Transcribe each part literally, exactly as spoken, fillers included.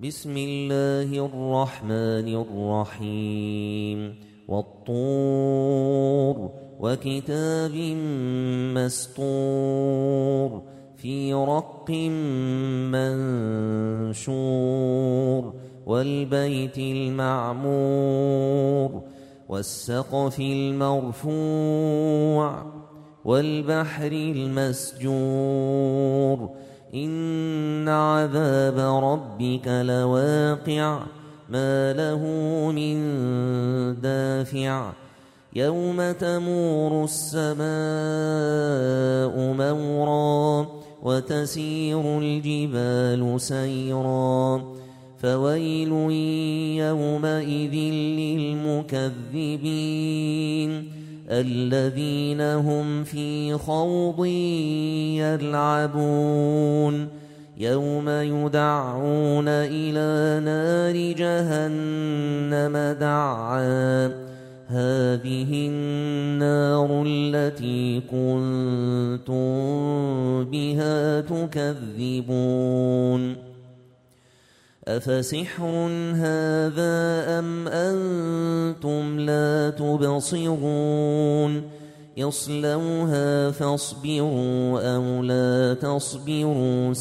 بسم الله الرحمن الرحيم والطور وكتاب مسطور في رق منشور والبيت المعمور والسقف المرفوع والبحر المسجور إن عذاب ربك لواقع ما له من دافع يوم تمور السماء مورا وتسير الجبال سيرا فويل يومئذ للمكذبين الذين هم في خوض يلعبون يوم يدعون إلى نار جهنم دعا هذه النار التي كنتم بها تكذبون أفسحر هذا أم أنتم لا تبصرون يصلوها فاصبروا أو لا تصبروا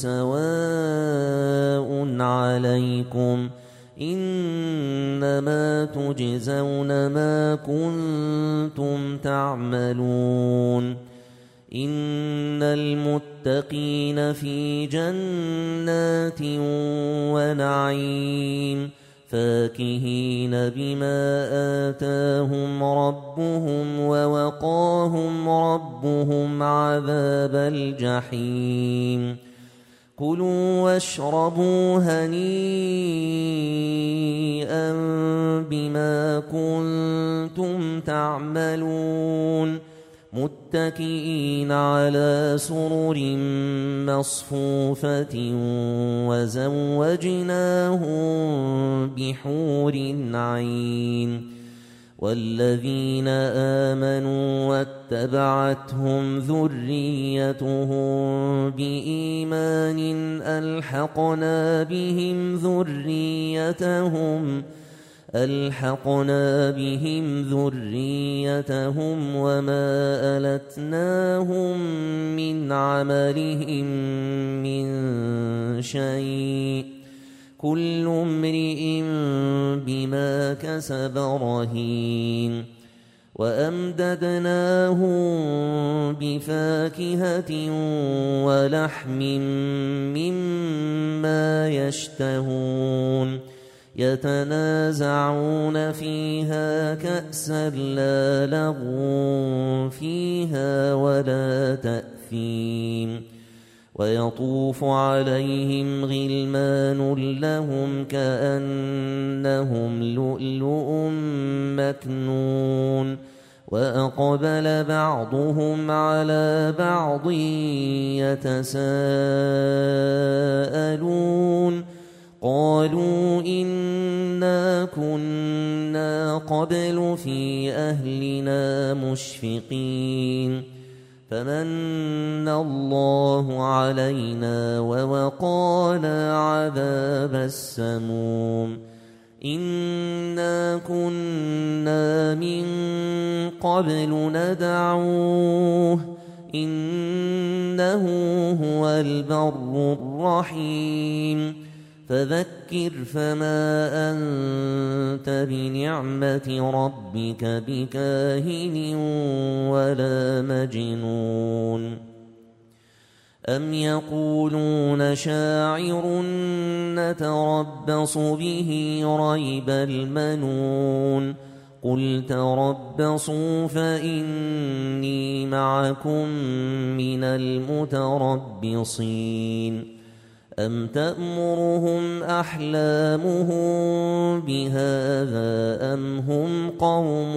سواء عليكم إنما تجزون ما كنتم تعملون إن المتقين في جنات ونعيم فاكهين بما آتاهم ربهم ووقاهم ربهم عذاب الجحيم كلوا واشربوا هنيئا بما كنتم تعملون متكئين على سرر مصفوفة وزوجناهم بحور عين والذين آمنوا واتبعتهم ذريتهم بإيمان ألحقنا بهم ذريتهم ألحقنا بهم ذريتهم وما ألتناهم من عملهم من شيء كل امرئ بما كسب رهين وأمددناهم بفاكهة ولحم مما يشتهون يتنازعون فيها كأسا لا لغو فيها ولا تأثيم ويطوف عليهم غلمان لهم كأنهم لؤلؤ مكنون وأقبل بعضهم على بعض يتساءلون قالوا إنا كنا قبل في أهلنا مشفقين فمن الله علينا ووقانا عذاب السموم إنا كنا من قبل ندعوه إنه هو البر الرحيم فذكر فما أنت بنعمة ربك بكاهن ولا مجنون أم يقولون شاعر نتربص به ريب المنون قل تربصوا فإني معكم من المتربصين أم تأمرهم أحلامهم بهذا أم هم قوم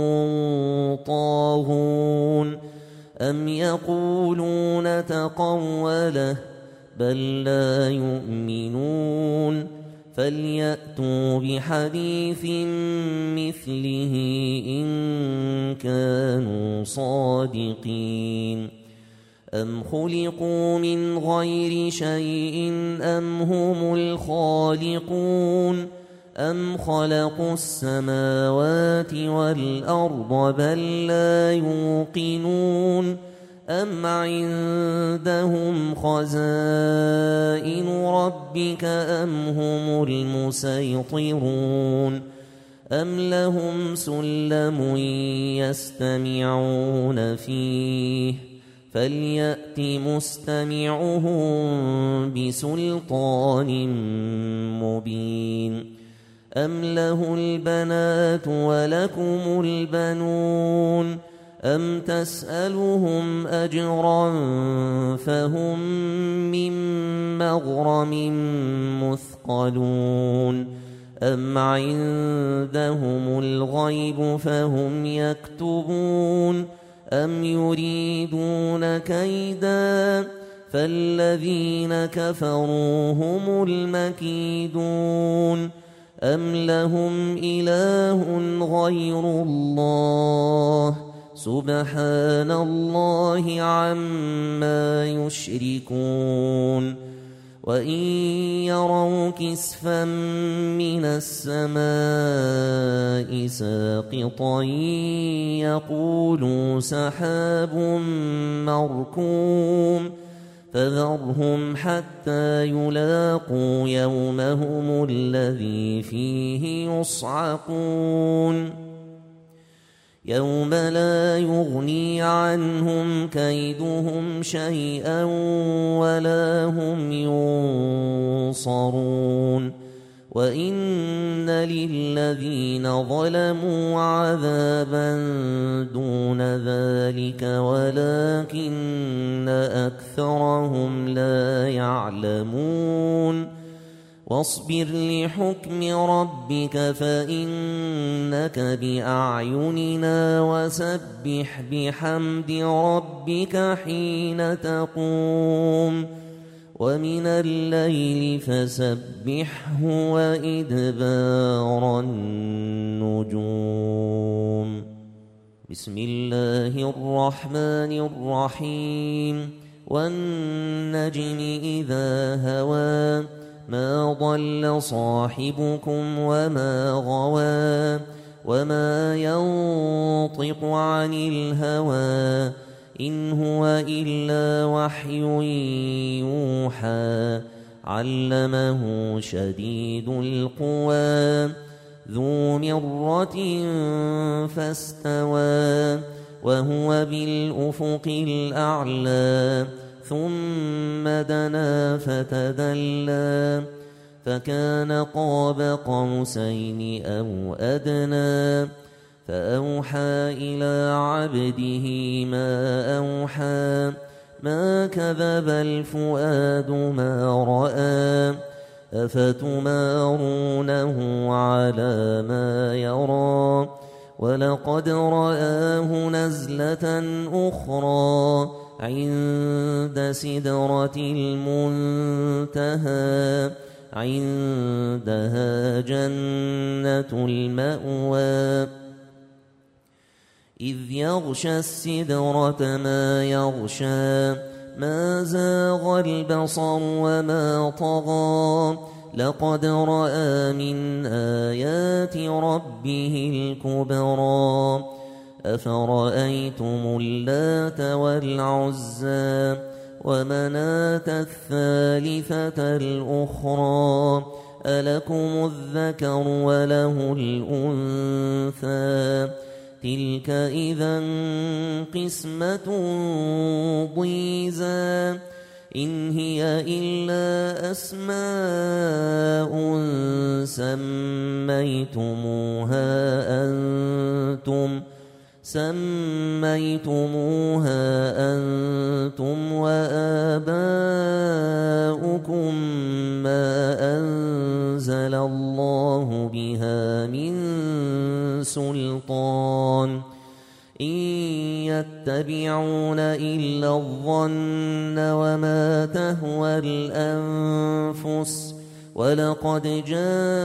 طاغون أم يقولون تقوله بل لا يؤمنون فليأتوا بحديث مثله إن كانوا صادقين أم خلقوا من غير شيء أم هم الخالقون أم خلقوا السماوات والأرض بل لا يوقنون أم عندهم خزائن ربك أم هم المسيطرون أم لهم سلم يستمعون فيه فليأت مستمعهم بسلطان مبين أم له البنات ولكم البنون أم تسألهم أجرا فهم من مغرم مثقلون أم عندهم الغيب فهم يكتبون أم يريدون كيدا فالذين كفروا هم المكيدون أم لهم إله غير الله سبحان الله عما يشركون وإن يروا كسفا من السماء ساقطا يقولوا سحاب مركوم فذرهم حتى يلاقوا يومهم الذي فيه يصعقون يوم لا يغني عنهم كيدهم شيئا ولا هم ينصرون وإن للذين ظلموا عذابا دون ذلك ولكن أكثرهم لا يعلمون واصبر لحكم ربك فإنك بأعيننا وسبح بحمد ربك حين تقوم ومن الليل فسبحه وإدبار النجوم بسم الله الرحمن الرحيم والنجم إذا هوى ما ضل صاحبكم وما غوى وما ينطق عن الهوى إن هو إلا وحي يوحى علمه شديد القوى ذو مرة فاستوى وهو بالأفق الأعلى ثم دنا فتدلى فكان قاب قوسين أو أدنى فأوحى إلى عبده ما أوحى ما كذب الفؤاد ما رأى أفتمارونه على ما يرى ولقد رآه نزلة أخرى عند سدرة المنتهى عندها جنة المأوى إذ يغشى السدرة ما يغشى ما زاغ البصر وما طغى لقد رأى من آيات ربه الكبرى أفرأيتم اللات والعزى ومناة الثالثة الأخرى ألكم الذكر وله الأنثى تلك إذا قسمة ضيزى إن هي إلا أسماء سميتموها أنتم سميتموها أنتم وآباؤكم ما أنزل الله بها من سلطان إن يتبعون إلا الظن وما تهوى الأنفس ولقد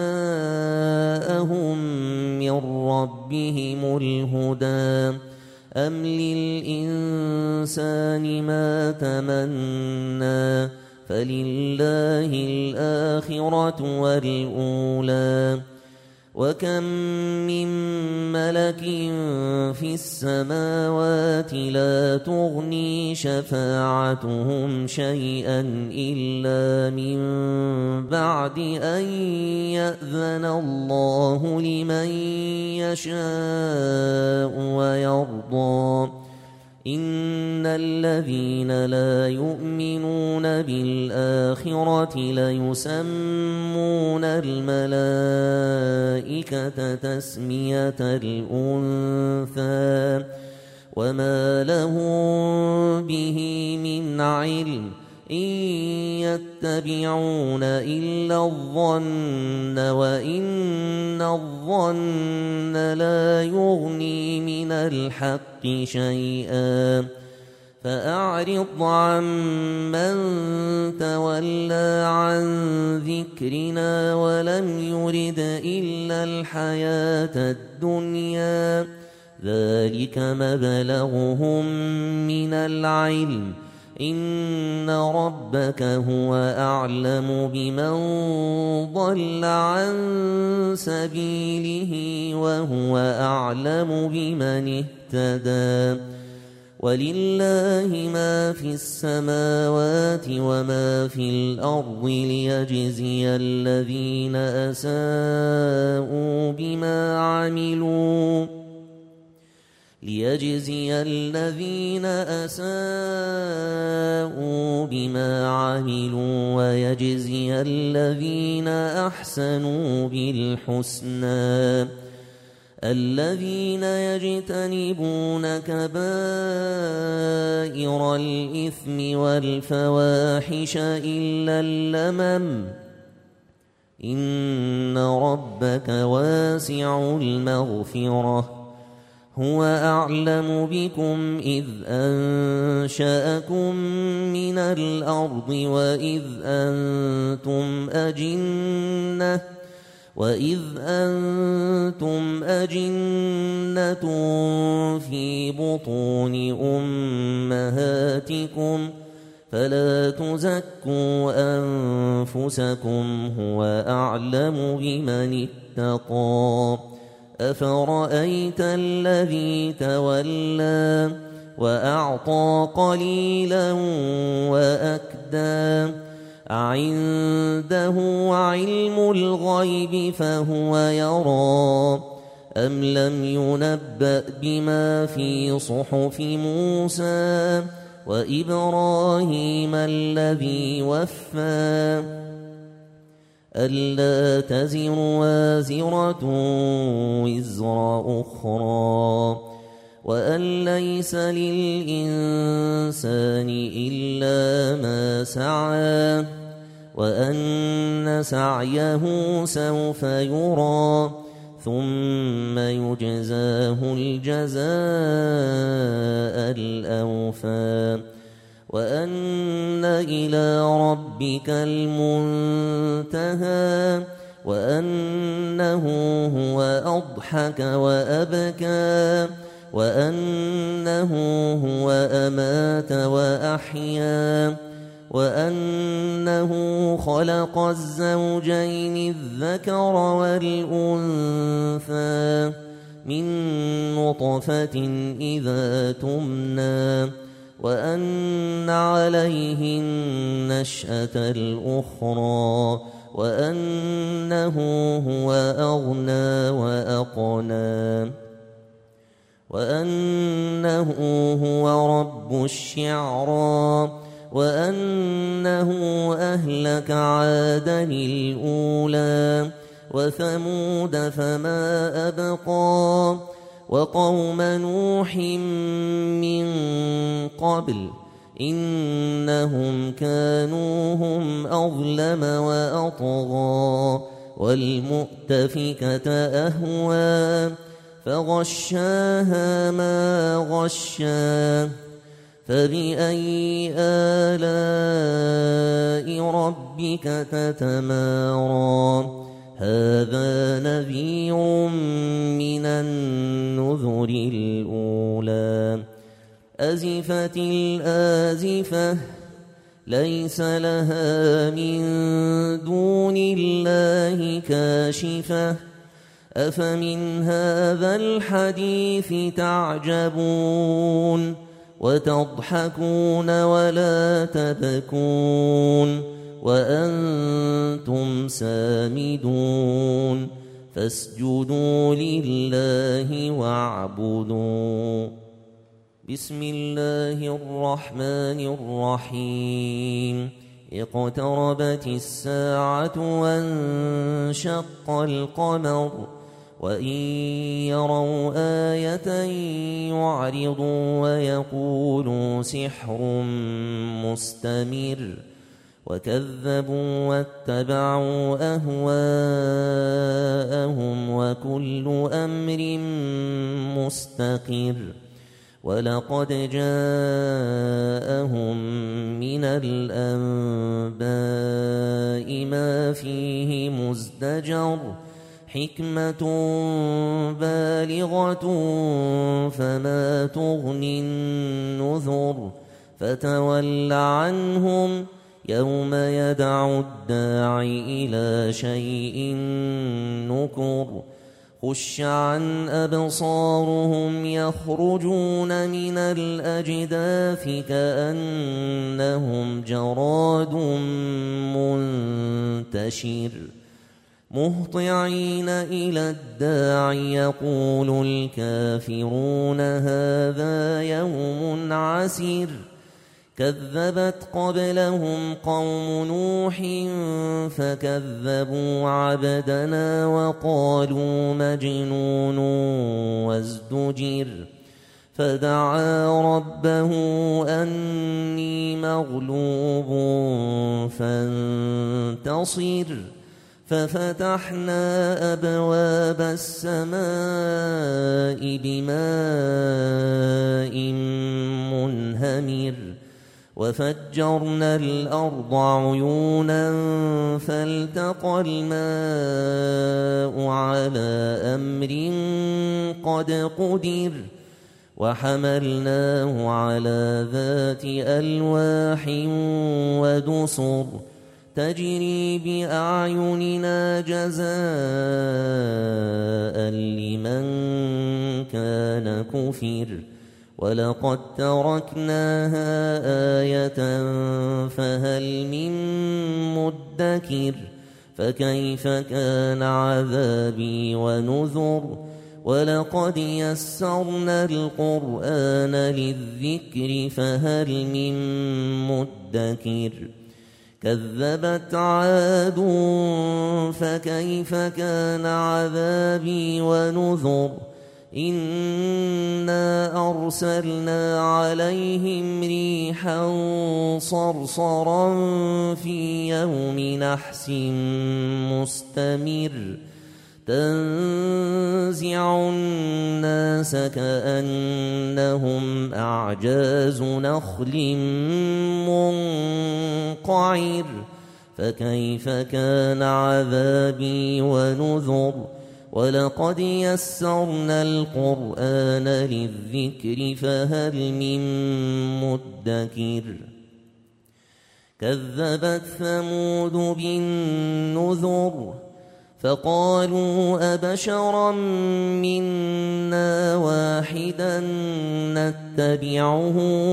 جاءهم من ربهم الهدى أم للإنسان ما تمنى فلله الآخرة والأولى وكم من ملك في السماوات لا تغني شفاعتهم شيئا إلا من بعد أن يأذن الله لمن يشاء ويرضى إن الذين لا يؤمنون بالآخرة ليسمون الملائكة تسمية الأنثى وما لهم به من علم إن يتبعون إلا الظن وإن الظن لا يغني من الحق شيئا فأعرض عن من تولى عن ذكرنا ولم يرد إلا الحياة الدنيا ذلك مبلغهم من العلم إن ربك هو أعلم بمن ضل عن سبيله وهو أعلم بمن اهتدى ولله ما في السماوات وما في الأرض ليجزي الذين أساءوا بما عملوا ليجزي الذين أساءوا بما عملوا ويجزي الذين أحسنوا بالحسنى الذين يجتنبون كبائر الإثم والفواحش إلا اللمم إن ربك واسع المغفرة هو أعلم بكم إذ أنشأكم من الأرض وإذ أنتم أجنة وإذ أنتم أجنة في بطون أمهاتكم فلا تزكوا أنفسكم هو أعلم بمن اتقى أفرأيت الذي تولى وأعطى قليلا وأكدى أعنده علم الغيب فهو يرى أم لم ينبأ بما في صحف موسى وإبراهيم الذي وفى ألا تزر وازرة وزر أخرى وأن ليس للإنسان إلا ما سعى وأن سعيه سوف يرى ثم يجزاه الجزاء الأوفى وأن إلى ربك المنتهى وأنه هو أضحك وأبكى وأنه هو أمات وأحيا وأنه خلق الزوجين الذكر والأنثى من نطفة إذا تمنى وأن عليه النشأة الأخرى وأنه هو أغنى وأقنى وأنه هو رب الشعرى وأنه أهلك عادا الأولى وثمود فما أبقى وقوم نوح من قبل إنهم كانوا هم أظلم وأطغى والمؤتفكة أهوى فغشاها ما غشا فبأي آلاء ربك تتمارى هذا نذير من النذر الأولى أزفت الآزفة ليس لها من دون الله كاشفة أفمن هذا الحديث تعجبون وتضحكون ولا تبكون وأنتم سامدون فاسجدوا لله واعبدوا. بسم الله الرحمن الرحيم. اقتربت الساعة وانشق القمر وإن يروا آية يعرضوا ويقولوا سحر مستمر وكذبوا واتبعوا أهواءهم وكل أمر مستقر ولقد جاءهم من الأنباء ما فيه مزدجر حكمة بالغة فما تغني النذر فتول عنهم يوم يدعو الداعي إلى شيء نكر خش عن أبصارهم يخرجون من الأجداث كأنهم جراد منتشر مهطعين إلى الداعي يقول الكافرون هذا يوم عسير كذبت قبلهم قوم نوح فكذبوا عبدنا وقالوا مجنون وازدجر فدعا ربه أني مغلوب فانتصر ففتحنا أبواب السماء بماء منهمر وفجرنا الأرض عيونا فالتقى الماء على أمر قد قدر وحملناه على ذات ألواح ودسر تجري بأعيننا جزاء لمن كان كفر ولقد تركناها آية فهل من مدكر فكيف كان عذابي ونذر ولقد يسرنا القرآن للذكر فهل من مدكر كذبت عاد فكيف كان عذابي ونذر إنا أرسلنا عليهم ريحا صرصرا في يوم نحس مستمر تنزع الناس كأنهم أعجاز نخل منقعر فكيف كان عذابي ونذر ولقد يسرنا القرآن للذكر فهل من مدكر كذبت ثمود بالنذر فقالوا أبشرا منا واحدا نتبعه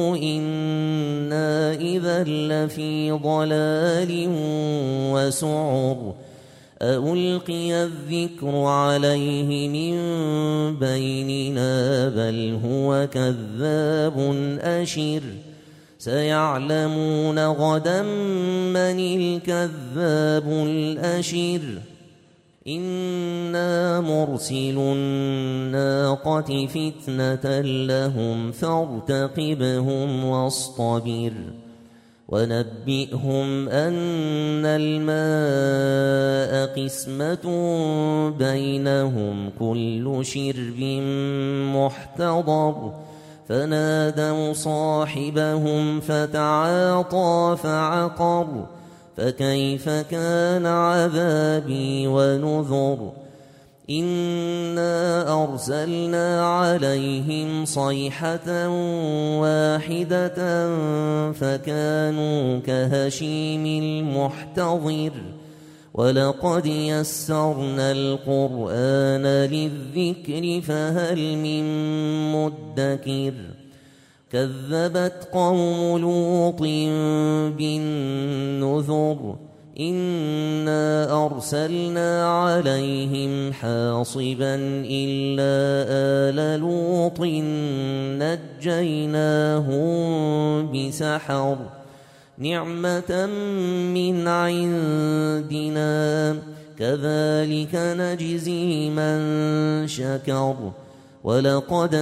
إنا إذا لفي ضلال وسعر ألقي الذكر عليه من بيننا بل هو كذاب أشر سيعلمون غدا من الكذاب الأشر إنا مرسل الناقة فتنة لهم فارتقبهم واصطبر ونبئهم أن الماء قسمة بينهم كل شرب محتضر فنادوا صاحبهم فتعاطى فعقر فكيف كان عذابي ونذر إنا أرسلنا عليهم صيحة واحدة فكانوا كهشيم المحتضر ولقد يسرنا القرآن للذكر فهل من مدكر كذبت قوم لوط بالنذر إنا أرسلنا عليهم حاصبا إلا آل لوط نجيناهم بسحر نعمة من عندنا كذلك نجزي من شكر ولقد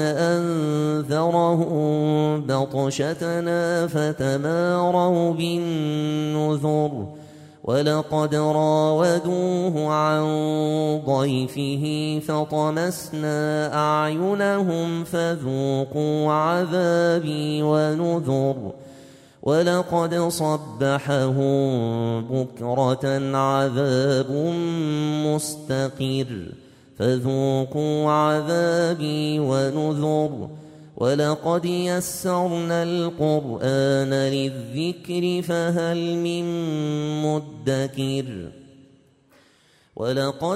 أنذرهم بطشتنا فتماروا بالنذر ولقد راودوه عن ضيفه فطمسنا أعينهم فذوقوا عذابي ونذر ولقد صبحهم بكرة عذاب مستقر فذوقوا عذابي ونذر ولقد يسرنا القرآن للذكر فهل من مدكر ولقد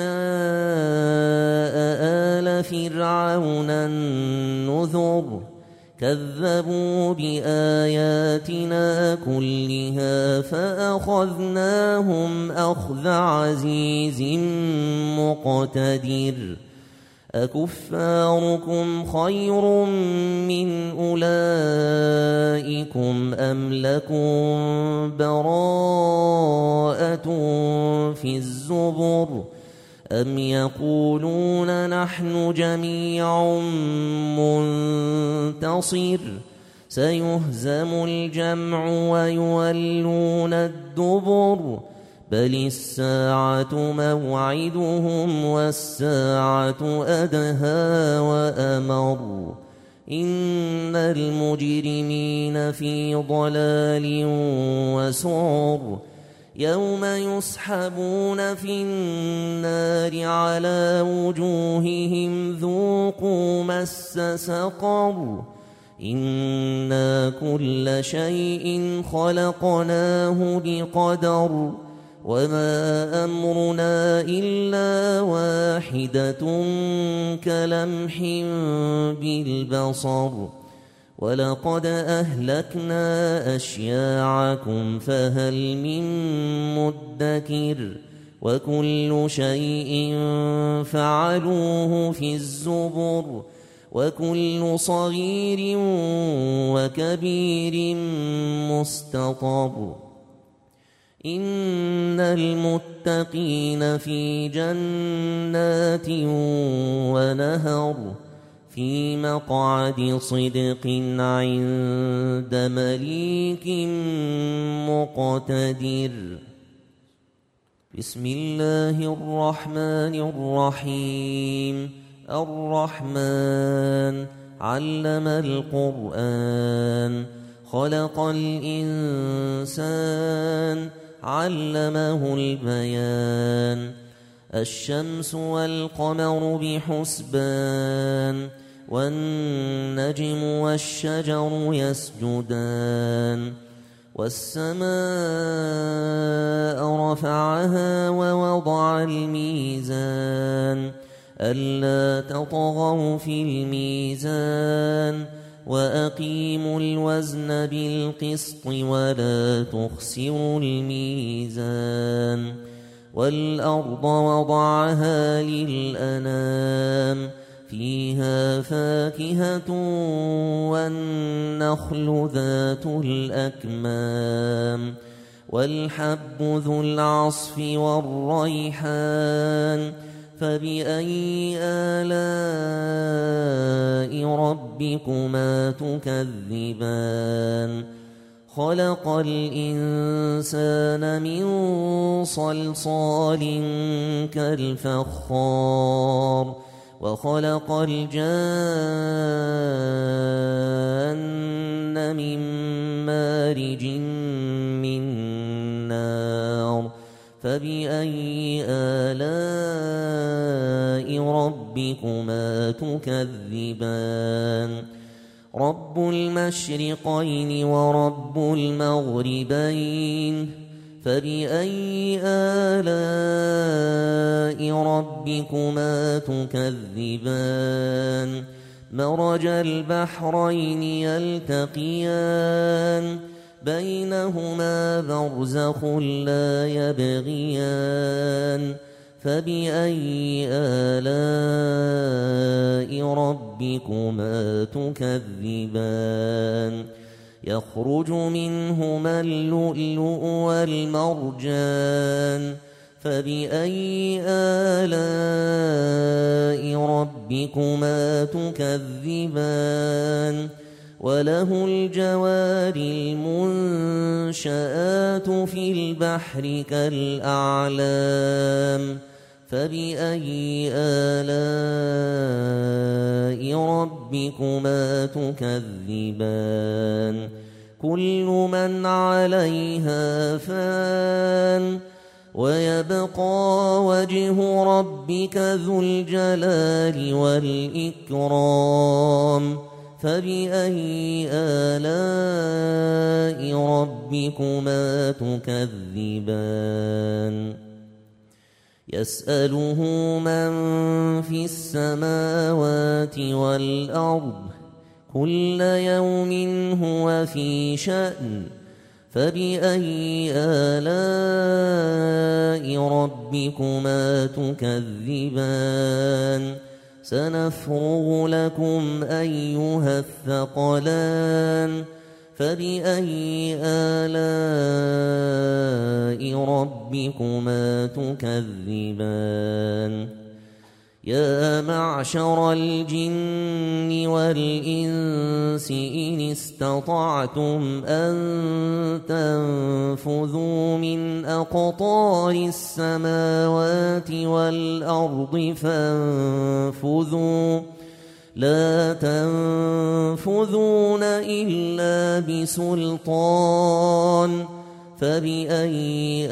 جاء آل فرعون النذر كذبوا بآياتنا كلها فأخذناهم أخذ عزيز مقتدر أكفاركم خير من أولئكم أم لكم براءة في الزبر أم يقولون نحن جميع منتصر سيهزم الجمع ويولون الدبر بل الساعة موعدهم والساعة أدهى وأمر إن المجرمين في ضلال وسعر يوم يسحبون في النار على وجوههم ذوقوا مس سقر إنا كل شيء خلقناه بقدر وما أمرنا إلا واحدة كلمح بالبصر ولقد أهلكنا أشياعكم فهل من مدكر وكل شيء فعلوه في الزبر وكل صغير وكبير مستطر إن المتقين في جنات ونهر في مقعد صدق عند مليك مقتدر بسم الله الرحمن الرحيم الرحمن علم القرآن خلق الإنسان علمه البيان الشمس والقمر بحسبان والنجم والشجر يسجدان والسماء رفعها ووضع الميزان ألا تطغوا في الميزان وأقيموا الوزن بالقسط ولا تخسروا الميزان والأرض وضعها للأنام فيها فاكهة والنخل ذات الأكمام والحب ذو العصف والريحان فبأي آلاء ربكما تكذبان خلق الإنسان من صلصال كالفخار وخلق الجان من مارج من نار فبأي آلاء ربكما تكذبان رب المشرقين ورب المغربين فبأي آلاء ربكما تكذبان مرج البحرين يلتقيان بينهما برزخ لا يبغيان فبأي آلاء ربكما تكذبان يخرج منهما اللؤلؤ والمرجان فبأي آلاء ربكما تكذبان وله الجوار المنشآت في البحر كالأعلام فبأي آلاء ربكما تكذبان كل من عليها فان ويبقى وجه ربك ذو الجلال والإكرام فبأي آلاء ربكما تكذبان يسأله من في السماوات والأرض كل يوم هو في شأن فبأي آلاء ربكما تكذبان سنفرغ لكم أيها الثقلان فبأي آلاء ربكما تكذبان يا معشر الجن والإنس إن استطعتم أن تنفذوا من أقطار السماوات والأرض فانفذوا لا تنفذون إلا بسلطان فبأي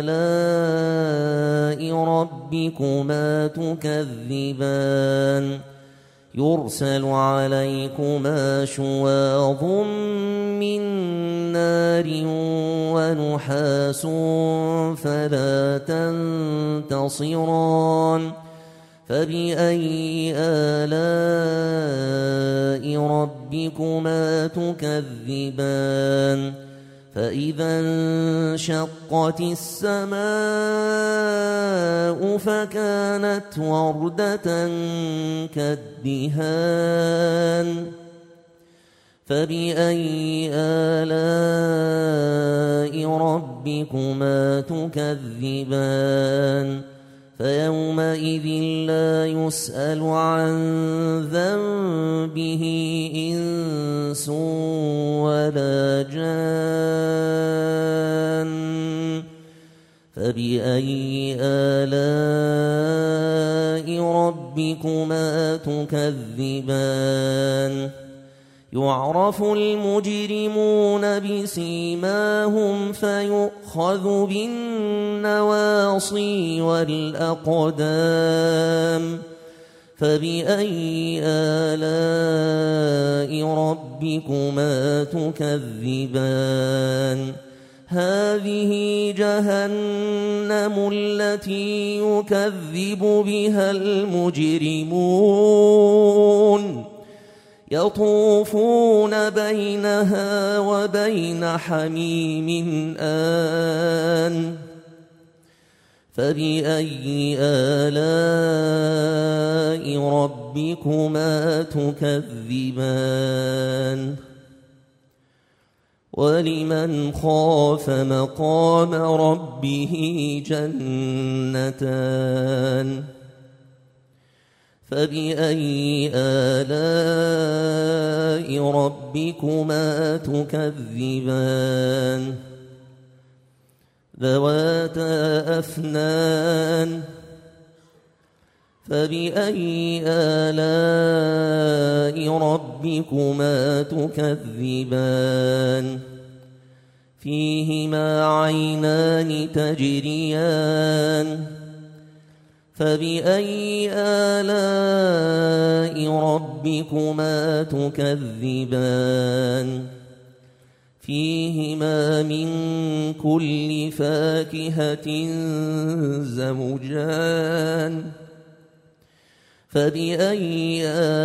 آلاء ربكما تكذبان يرسل عليكما شواظ من نار ونحاس فلا تنتصران فبأي آلاء ربكما تكذبان فإذا انشقت السماء فكانت وردة كالدهان فبأي آلاء ربكما تكذبان فيومئذ لا يسأل عن ذنبه إنس ولا جان فبأي آلاء ربكما تكذبان يعرف المجرمون بسيماهم فيؤخذ بالنواصي والأقدام فبأي آلاء ربكما تكذبان هذه جهنم التي يكذب بها المجرمون يطوفون بينها وبين حميم آن فبأي آلاء ربكما تكذبان ولمن خاف مقام ربه جنتان فبأي آلاء ربكما تكذبان ذواتا أفنان فبأي آلاء ربكما تكذبان فيهما عينان تجريان فبأي آلاء ربكما تكذبان فيهما من كل فاكهة زوجان فبأي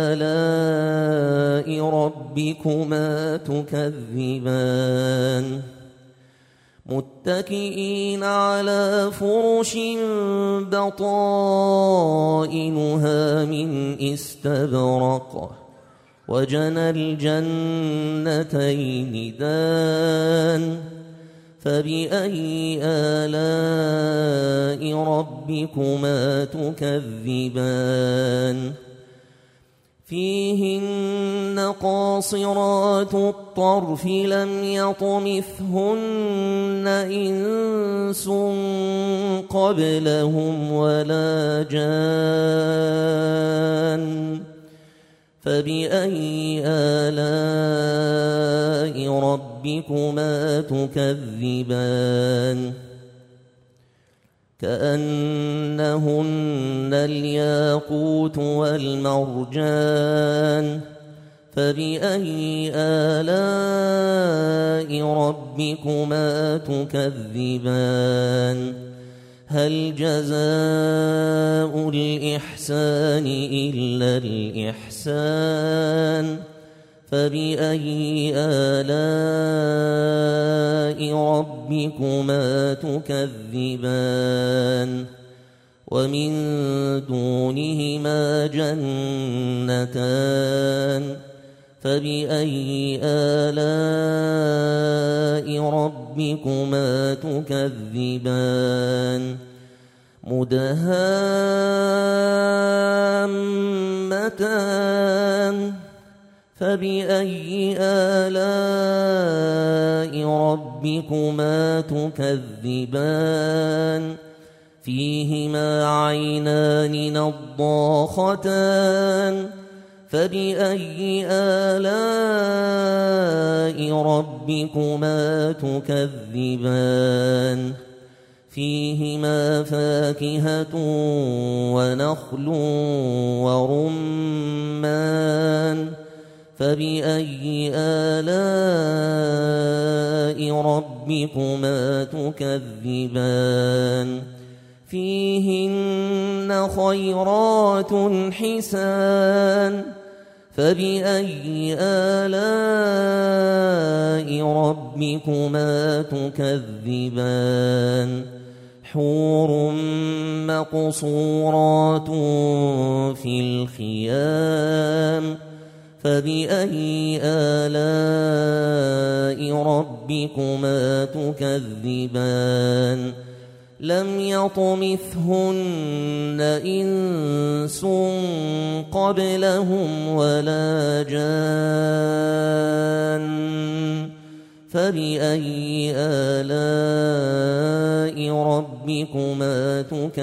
آلاء ربكما تكذبان متكئين على فرش بطائنها من استبرق وجنى الجنتين دان فبأي آلاء ربكما تكذبان فيهن قاصرات الطرف لم يطمثهن إنس قبلهم ولا جان فبأي آلاء ربكما تكذبان كأنهن الياقوت والمرجان فبأي آلاء ربكما تكذبان هل جزاء الإحسان إلا الإحسان فبأي آلاء ربكما تكذبان ومن دونهما جنتان فبأي آلاء ربكما تكذبان مدهامتان فبأي آلاء ربكما تكذبان فيهما عينان نضاختان فبأي آلاء ربكما تكذبان فيهما فاكهة ونخل ورمان فبأي آلاء ربكما تكذبان فيهن خيرات حسان فبأي آلاء ربكما تكذبان حور مقصورات في الخيام فبأي آلاء ربكما تكذبان لم يطمثهن إنس قبلهم ولا جان فبأي آلاء ربكما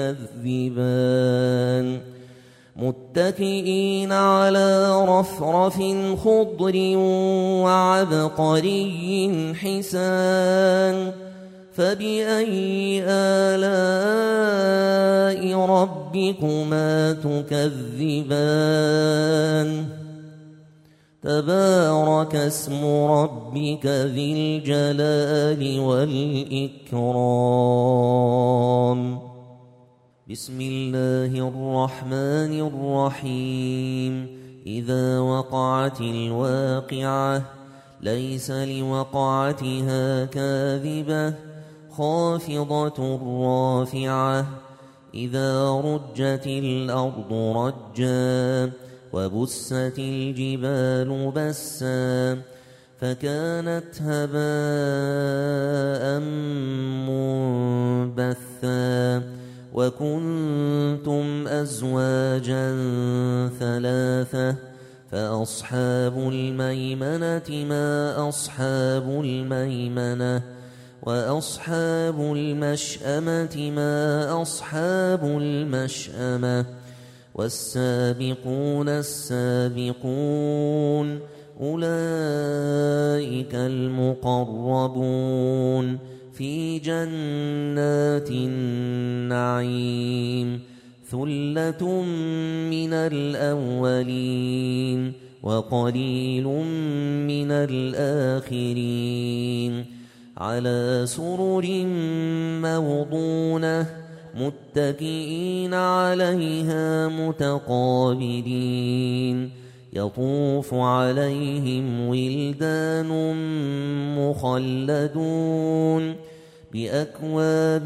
تكذبان متكئين على رفرف خضر وعبقري حسان فبأي آلاء ربكما تكذبان تبارك اسم ربك ذي الجلال والإكرام بسم الله الرحمن الرحيم إذا وقعت الواقعة ليس لوقعتها كاذبة خافضة رافعة إذا رجت الأرض رجا وبست الجبال بسا فكانت هباء منبثا وكنتم أزواجا ثلاثة فأصحاب الميمنة ما أصحاب الميمنة وأصحاب المشأمة ما أصحاب المشأمة والسابقون السابقون أولئك المقربون في جنات النعيم ثلة من الأولين وقليل من الآخرين على سرر موضونة متكئين عليها متقابلين يطوف عليهم ولدان مخلدون بأكواب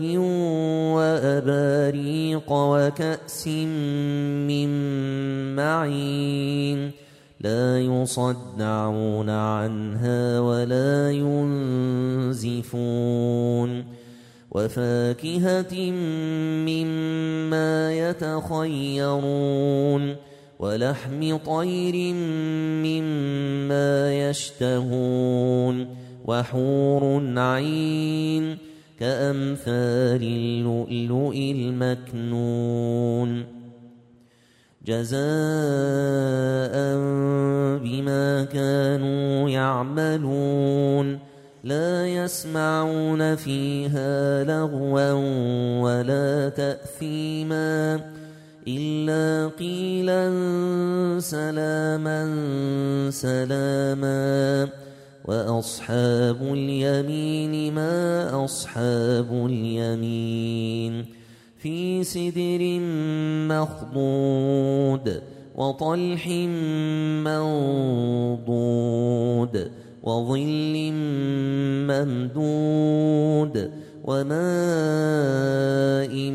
وأباريق وكأس من معين لا يصدعون عنها ولا ينزفون وفاكهة مما يتخيرون ولحم طير مما يشتهون وحور عين كأمثال اللؤلؤ المكنون جزاء بما كانوا يعملون لا يسمعون فيها لغوا ولا تأثيما إلا قيلا سلاما سلاما وأصحاب اليمين ما أصحاب اليمين في سدر مخضود وطلح منضود وظل ممدود وماء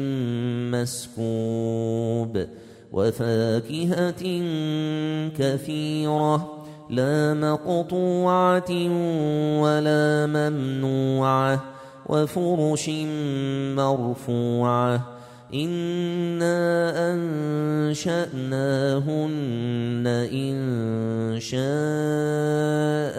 مسكوب وفاكهة كثيرة لا مقطوعة ولا ممنوعة وفرش مرفوعة إنا أنشأناهن إن شاء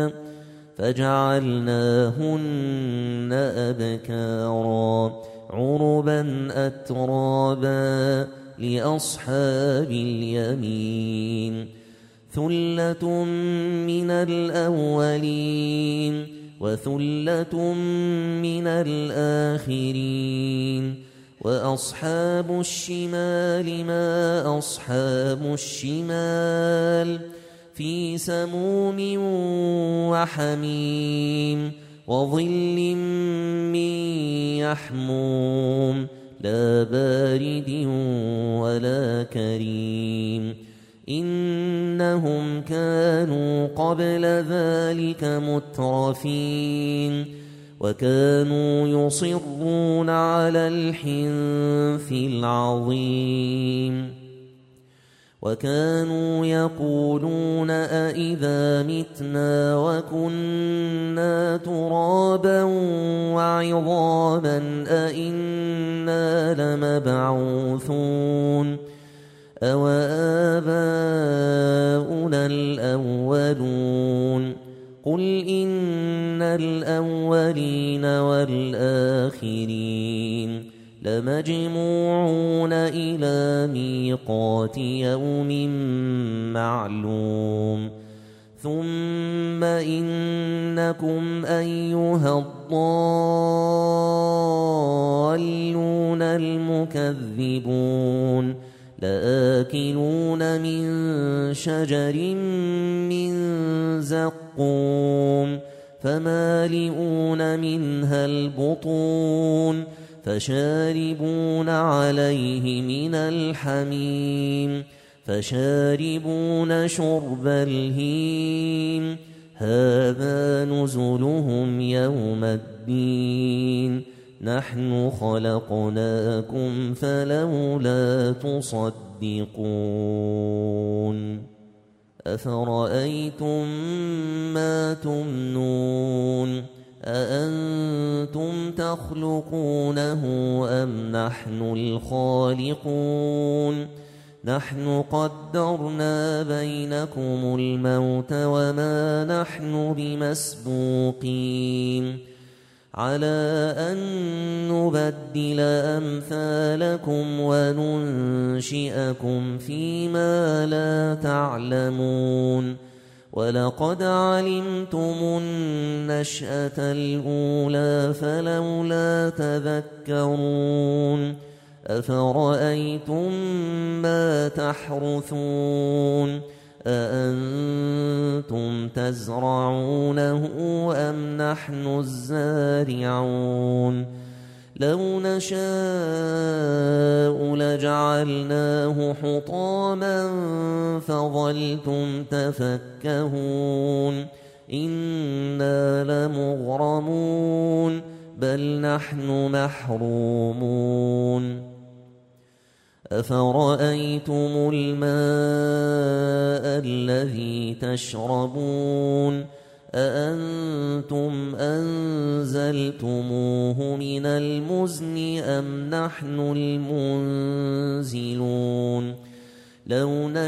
فجعلناهن أبكارا عربا أترابا لأصحاب اليمين ثلة من الأولين وثلة من الآخرين وأصحاب الشمال ما أصحاب الشمال في سموم وحميم وظل من يحموم لا بارد ولا كريم إنهم كانوا قبل ذلك مترفين وكانوا يصرون على الحنث العظيم وكانوا يقولون أئذا متنا وكنا ترابا وعظاما أئنا لمبعوثون أوآباؤنا الأولون قل إن الأولين والآخرين لمجموعون إلى ميقات يوم معلوم ثم إنكم أيها الضالون المكذبون لآكلون من شجر من زقوم فمالئون منها البطون فشاربون عليه من الحميم فشاربون شرب الهيم هذا نزلهم يوم الدين نحن خلقناكم فلولا تصدقون أفرأيتم ما تمنون أأنتم تخلقونه أم نحن الخالقون نحن قدرنا بينكم الموت وما نحن بمسبوقين على أن نبدل أمثالكم وننشئكم فيما لا تعلمون ولقد علمتم النشأة الأولى فلولا تذكرون أفرأيتم ما تحرثون أأنتم تزرعونه أم نحن الزارعون لو نشاء لجعلناه حطاما فظلتم تفكهون إنا لمغرمون بل نحن محرومون أفرأيتم الماء الذي تشربون أأنتم أنزلتموه من المزن أم نحن المنزلون لو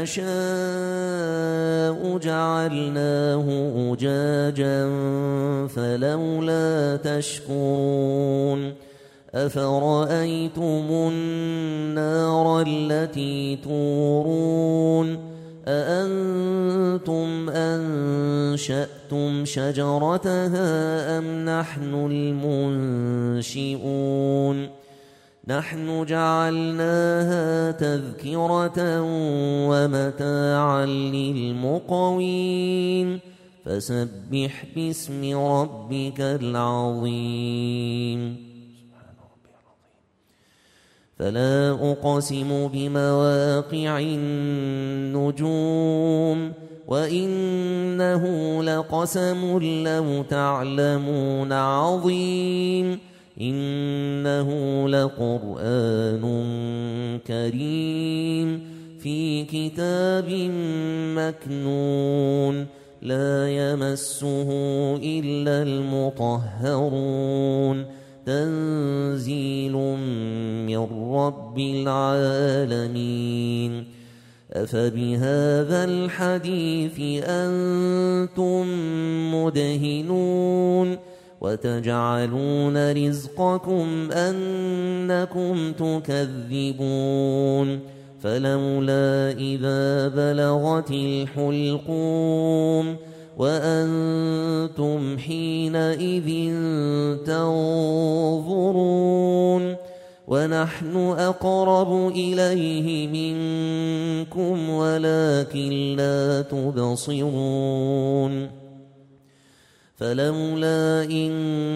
نشاء جعلناه أجاجا فلولا تشكرون أفرأيتم النار التي تورون أأنتم أنشأتم شجرتها أم نحن المنشئون نحن جعلناها تذكرة ومتاعا للمقوين فسبح باسم ربك العظيم فلا أقسم بمواقع النجوم وإنه لقسم لو تعلمون عظيم إنه لقرآن كريم في كتاب مكنون لا يمسه إلا المطهرون تنزيل من رب العالمين أفبهذا الحديث أنتم مدهنون وتجعلون رزقكم أنكم تكذبون فلولا إذا بلغت الحلقوم وأنتم حينئذ تنظرون ونحن أقرب إليه منكم ولكن لا تبصرون فلولا إن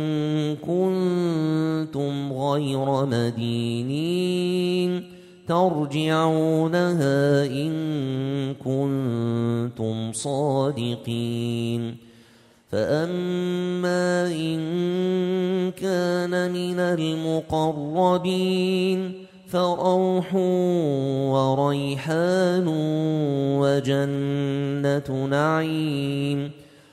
كنتم غير مدينين ترجعونها إن كنتم صادقين فأما إن كان من المقربين فروح وريحان وجنة نعيم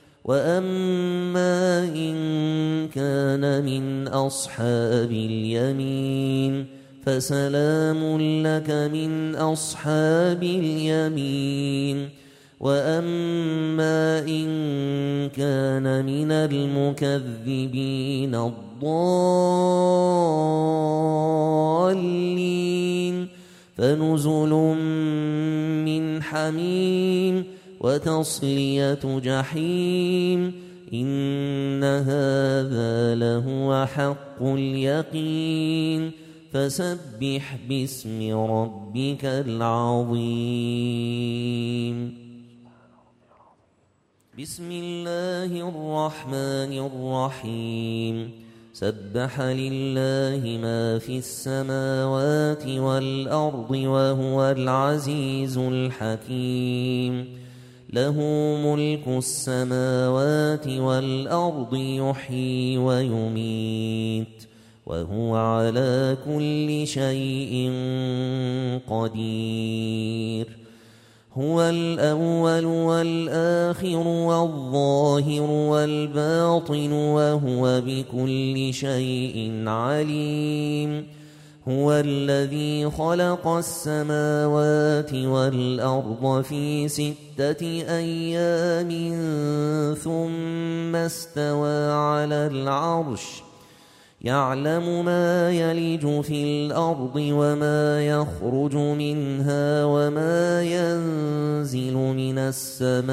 وأما إن كان من أصحاب اليمين فسلام لك من أصحاب اليمين وأما إن كان من المكذبين الضالين فنزل من حميم وتصلية جحيم إن هذا لهو حق اليقين فسبح باسم ربك العظيم بسم الله الرحمن الرحيم سبح لله ما في السماوات والأرض وهو العزيز الحكيم له ملك السماوات والأرض يحيي ويميت وهو على كل شيء قدير هو الأول والآخر والظاهر والباطن وهو بكل شيء عليم هو الذي خلق السماوات والأرض في ستة أيام ثم استوى على العرش يعلم ما يلج في الأرض وما يخرج منها وما ينزل من السماء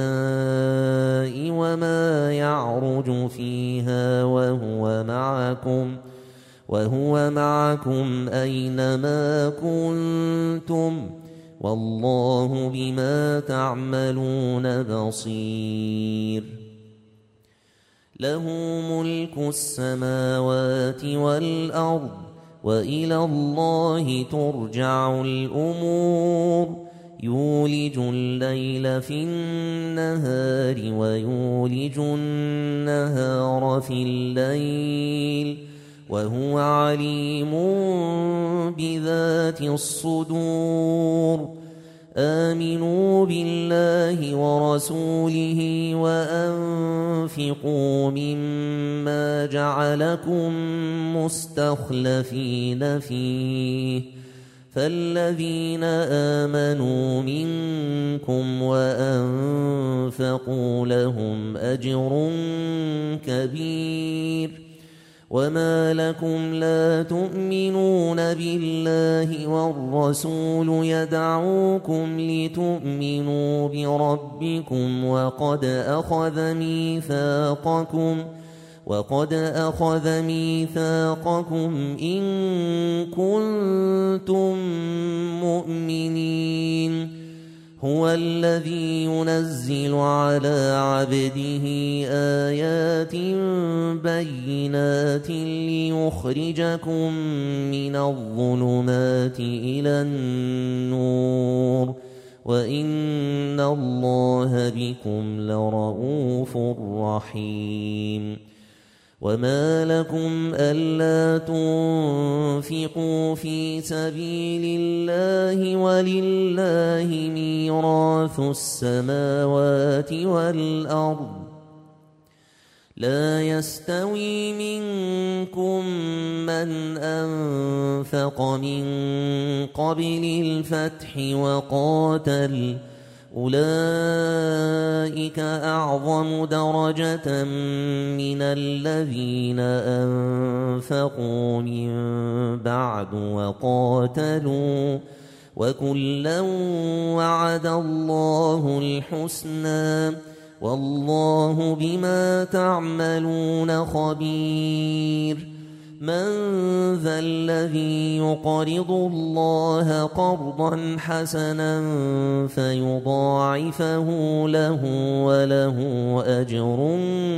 وما يعرج فيها وهو معكم وهو معكم أينما كنتم والله بما تعملون بصير له ملك السماوات والأرض وإلى الله ترجع الأمور يولج الليل في النهار ويولج النهار في الليل وهو عليم بذات الصدور آمنوا بالله ورسوله وأنفقوا مما جعلكم مستخلفين فيه فالذين آمنوا منكم وأنفقوا لهم أجر كبير وما لكم لا تؤمنون بالله والرسول يدعوكم لتؤمنوا بربكم وقد أخذ ميثاقكم وقد أخذ ميثاقكم إن كنتم مؤمنين هو الذي ينزل على عبده آيات بينات ليخرجكم من الظلمات إلى النور وإن الله بكم لرؤوف رحيم وما لكم ألا تنفقوا في سبيل الله ولله ميراث السماوات والأرض لا يستوي منكم من أنفق من قبل الفتح وقاتل أولئك أعظم درجة من الذين أنفقوا من بعد وقاتلوا وكلا وعد الله الحسنى والله بما تعملون خبير من ذا الذي يقرض الله قرضا حسنا فيضاعفه له وله أجر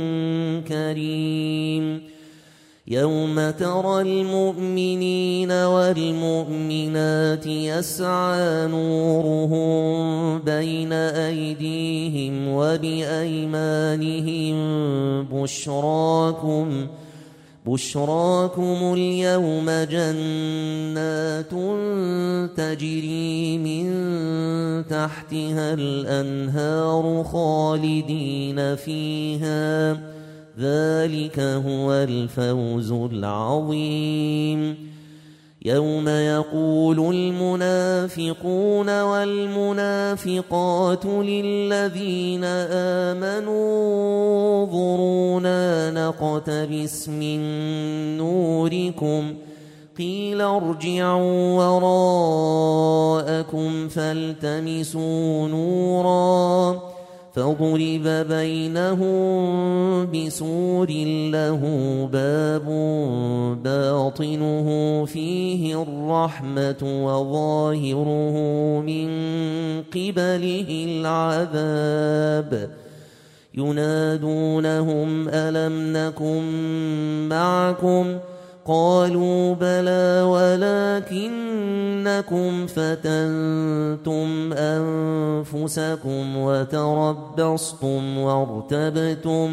كريم يوم ترى المؤمنين والمؤمنات يسعى نورهم بين أيديهم وبأيمانهم بشراكم بشراكم اليوم جنات تجري من تحتها الأنهار خالدين فيها ذلك هو الفوز العظيم يوم يقول المنافقون والمنافقات للذين آمنوا انظرونا نقتبس من نوركم قيل ارجعوا وراءكم فالتمسوا نورا فضرب بينهم بسور له باب باطنه فيه الرحمة وظاهره من قبله العذاب ينادونهم ألم نكن معكم قالوا بلى ولكنكم فتنتم أنفسكم وتربصتم وارتبتم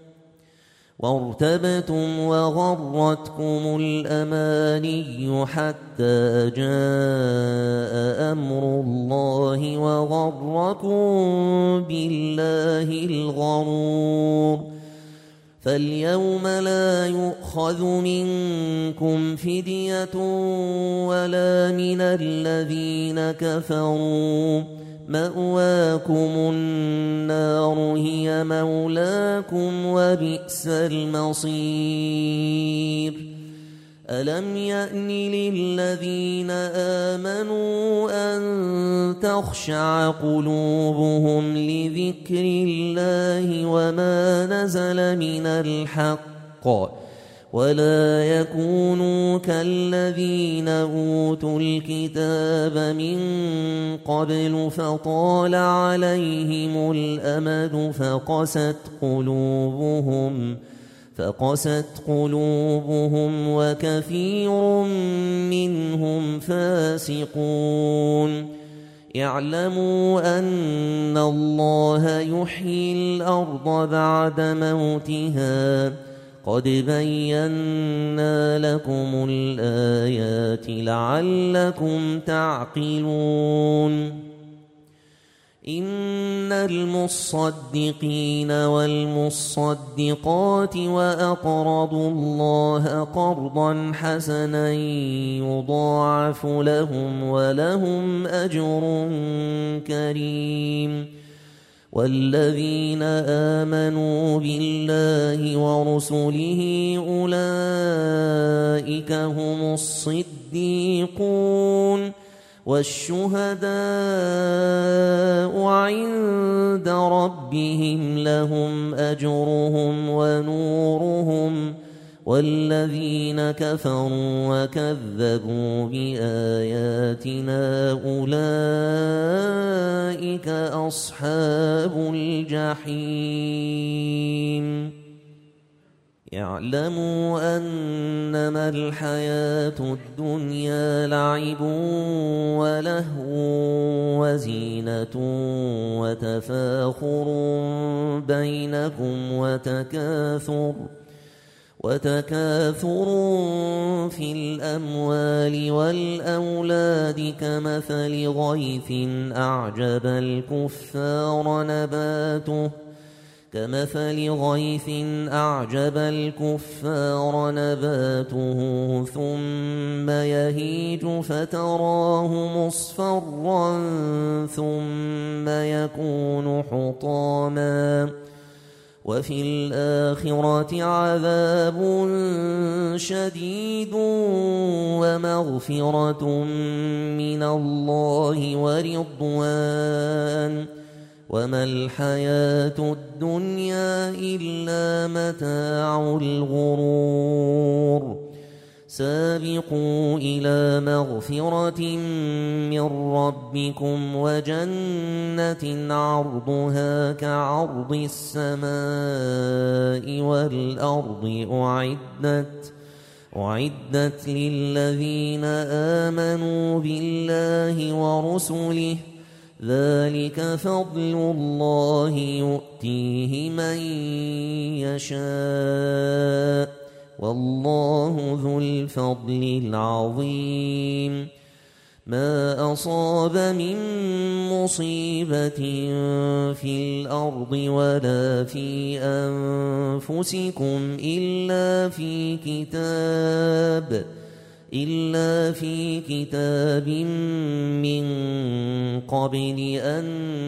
وارتبتم وغرتكم الأماني حتى جاء أمر الله وغركم بالله الغرور فاليوم لا يؤخذ منكم فدية ولا من الذين كفروا مأواكم النار هي مولاكم وبئس المصير ألم يأن للذين آمنوا أن تخشع قلوبهم لذكر الله وما نزل من الحق ولا يكونوا كالذين أوتوا الكتاب من قبل فطال عليهم الأمد فقست قلوبهم فقست قلوبهم وكثير منهم فاسقون اعلموا أن الله يحيي الأرض بعد موتها قد بينا لكم الآيات لعلكم تعقلون إن المصدقين والمصدقات وأقرضوا الله قرضا حسنا يضاعف لهم ولهم أجر كريم والذين آمنوا بالله ورسله أولئك هم الصديقون والشهداء عند ربهم لهم أجرهم ونورهم والذين كفروا وكذبوا بآياتنا أولئك أصحاب الجحيم اعلموا أنما الحياة الدنيا لعب ولهو وزينة وتفاخر بينكم وتكاثر وتكاثر في الأموال والأولاد كمثل غيث أعجب الكفار نباته كمثل غيث أعجب الكفار نباته ثم يهيج فتراه مصفرا ثم يكون حطاما وفي الآخرة عذاب شديد ومغفرة من الله ورضوان وما الحياة الدنيا إلا متاع الغرور سابقوا إلى مغفرة من ربكم وجنة عرضها كعرض السماء والأرض أعدت أعدت للذين آمنوا بالله ورسله ذلك فضل الله يؤتيه من يشاء والله ذو الفضل العظيم ما أصاب من مصيبة في الأرض ولا في أنفسكم إلا في كتاب إلا في كتاب من قبل أن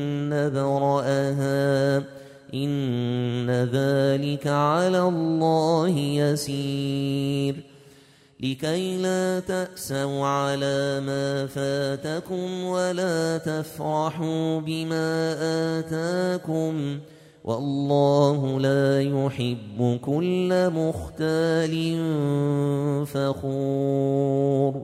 نبرأها إن ذلك على الله يسير لكي لا تأسوا على ما فاتكم ولا تفرحوا بما آتاكم والله لا يحب كل مختال فخور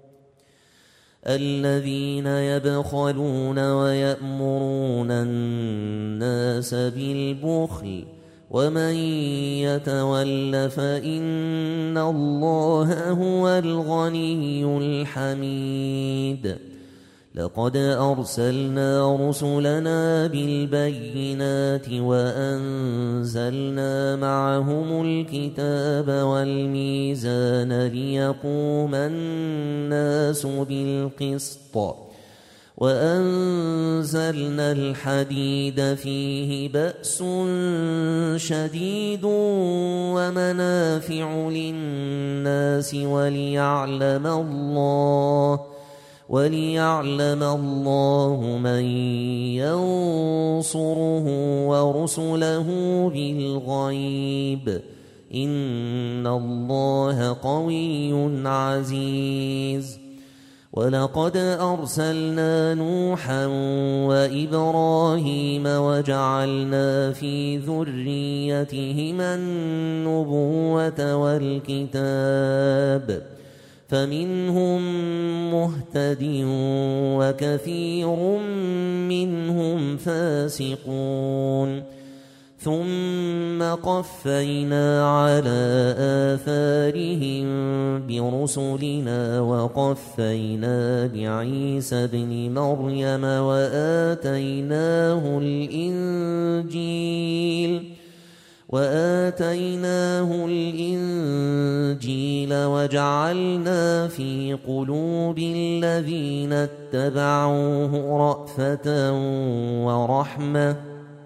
الذين يبخلون ويأمرون الناس بالبخل ومن يتول فإن الله هو الغني الحميد لقد أرسلنا رسلنا بالبينات وأنزلنا معهم الكتاب والميزان ليقوم الناس بالقسط وأنزلنا الحديد فيه بأس شديد ومنافع للناس وليعلم الله وليعلم الله من ينصره ورسله بالغيب إن الله قوي عزيز ولقد أرسلنا نوحا وإبراهيم وجعلنا في ذريتهما النبوة والكتاب فمنهم مهتد وكثير منهم فاسقون ثم قفينا على آثارهم برسلنا وقفينا بعيسى ابن مريم وآتيناه الإنجيل وآتيناه الإنجيل وجعلنا في قلوب الذين اتبعوه رأفة ورحمة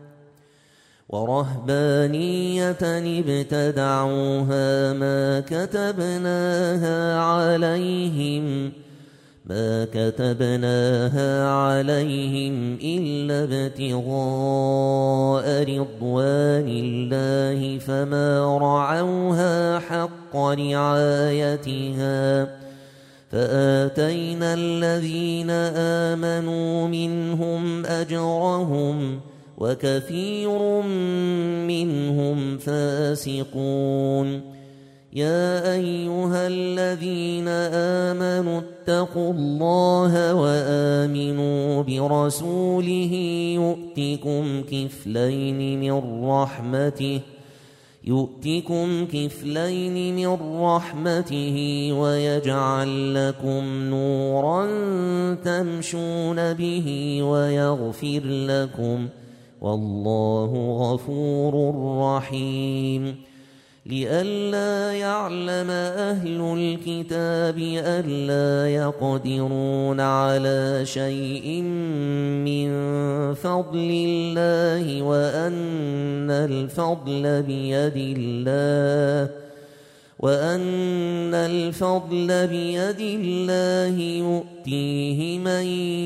ورهبانية ابتدعوها ما كتبناها عليهم ما كتبناها عليهم إلا ابتغاء رضوان الله فما رعوها حق رعايتها فآتينا الذين آمنوا منهم أجرهم وكثير منهم فاسقون يا أيها الذين آمنوا اتقوا الله وآمنوا برسوله يؤتكم كفلين من رحمته يؤتكم كفلين من رحمته ويجعل لكم نورا تمشون به ويغفر لكم والله غفور رحيم لئلا يعلم أهل الكتاب ألا يقدرون على شيء من فضل الله وأن الفضل بيد الله وأن الفضل بيد الله يؤتيه من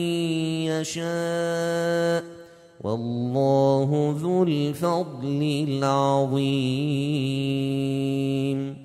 يشاء والله ذو الفضل العظيم.